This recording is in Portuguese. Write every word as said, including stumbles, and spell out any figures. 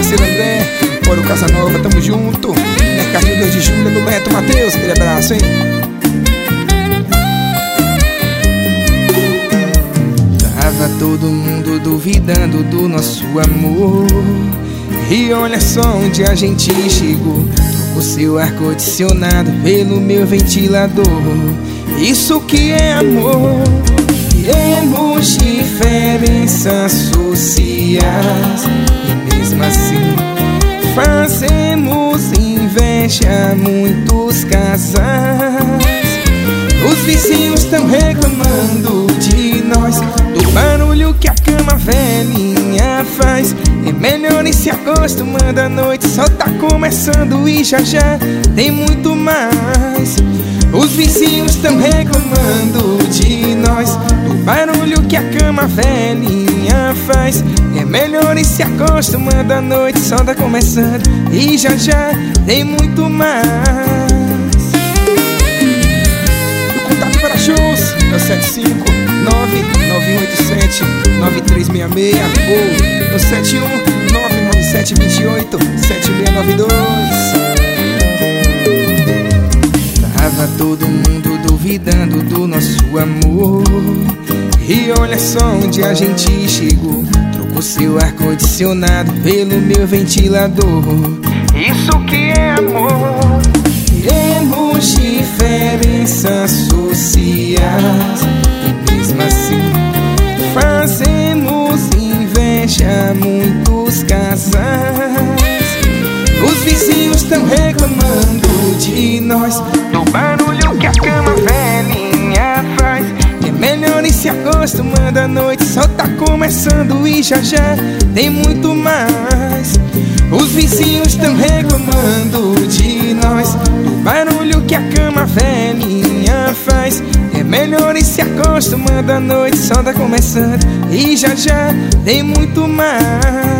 parceiro André, Moro Casanova, tamo junto. Mercadinho dois de julho do Beto Matheus, aquele abraço, hein? Tava todo mundo duvidando do nosso amor, e olha só onde a gente chegou. Trocou seu ar-condicionado pelo meu ventilador. Isso que é amor. Temos diferenças sociais e mesmo assim fazemos inveja a muitos casais. Os vizinhos estão reclamando de nós, do barulho que a cama velhinha faz. É melhor ir se acostumando à noite, só tá começando e já já tem muito mais. Os vizinhos estão reclamando de nós, do barulho que a cama velhinha faz. É melhor ir se acostumando à noite, só tá começando e já já tem muito mais. O contato para shows é o sete cinco nove nove oito sete nove três seis seis ou no sete um nove nove sete dois oito sete seis nove dois. Tava todo mundo duvidando do nosso amor, e olha só onde a gente chegou. Trocou seu ar-condicionado pelo meu ventilador. Isso que é amor. Temos diferenças sociais e mesmo assim fazemos inveja a muitos casais. Os vizinhos estão reclamando de nós, do barulho que a cama velhinha faz. É melhor ir se acostumando à noite, só tá começando e já já tem muito mais. Os vizinhos estão reclamando de nós, do barulho que a cama velhinha faz. É melhor ir se acostumando à noite, só tá começando e já já tem muito mais.